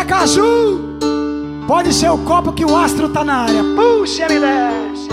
Caju, pode ser o copo que o astro tá na área. Puxa, me desce.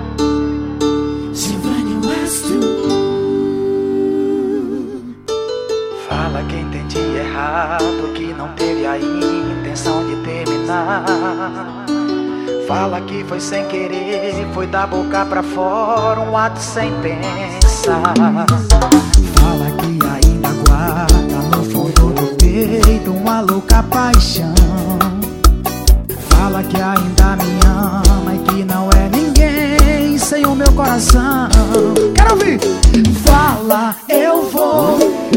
Fala que entendi errado, que não teve a intenção de terminar. Fala que foi sem querer, foi da boca pra fora, um ato sem pensar. Fala que ainda guarda no fundo do peito uma louca paixão. Fala que ainda me ama e que não é ninguém sem o meu coração. Quero ouvir. Fala, eu vou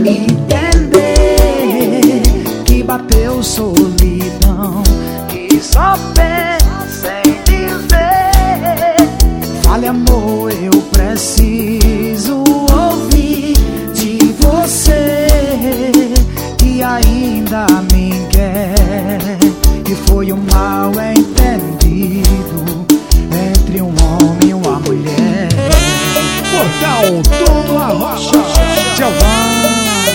entender que bateu solidão, que só pensa em dizer. Fale, amor, eu preciso ouvir de você, que ainda me quer, que foi um mal entendido entre um homem e uma mulher. Portal Todo Arrocha, Giovanni.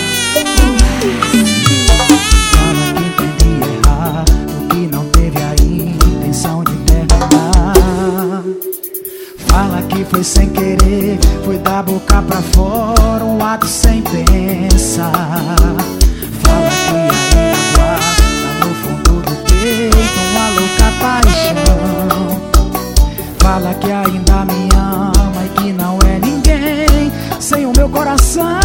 Fala que entendi errado, que não teve a intenção de terminar. Fala que foi sem querer, foi da boca pra fora, um ato sem pensar. Fala que ainda guarda no fundo do peito uma louca paixão. Fala que ainda me ama e que não é ninguém sem o meu coração.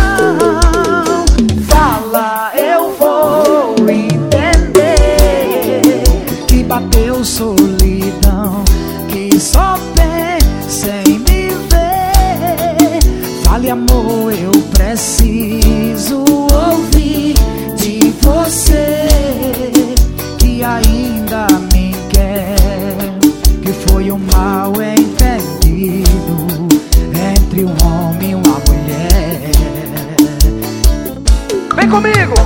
Fala, eu vou entender que bateu solidão, que só pensa em me ver. Fale, amor, eu preciso ouvir de você, que ainda me quer, que foi um mal entendido entre um homem e uma mulher. Vem comigo!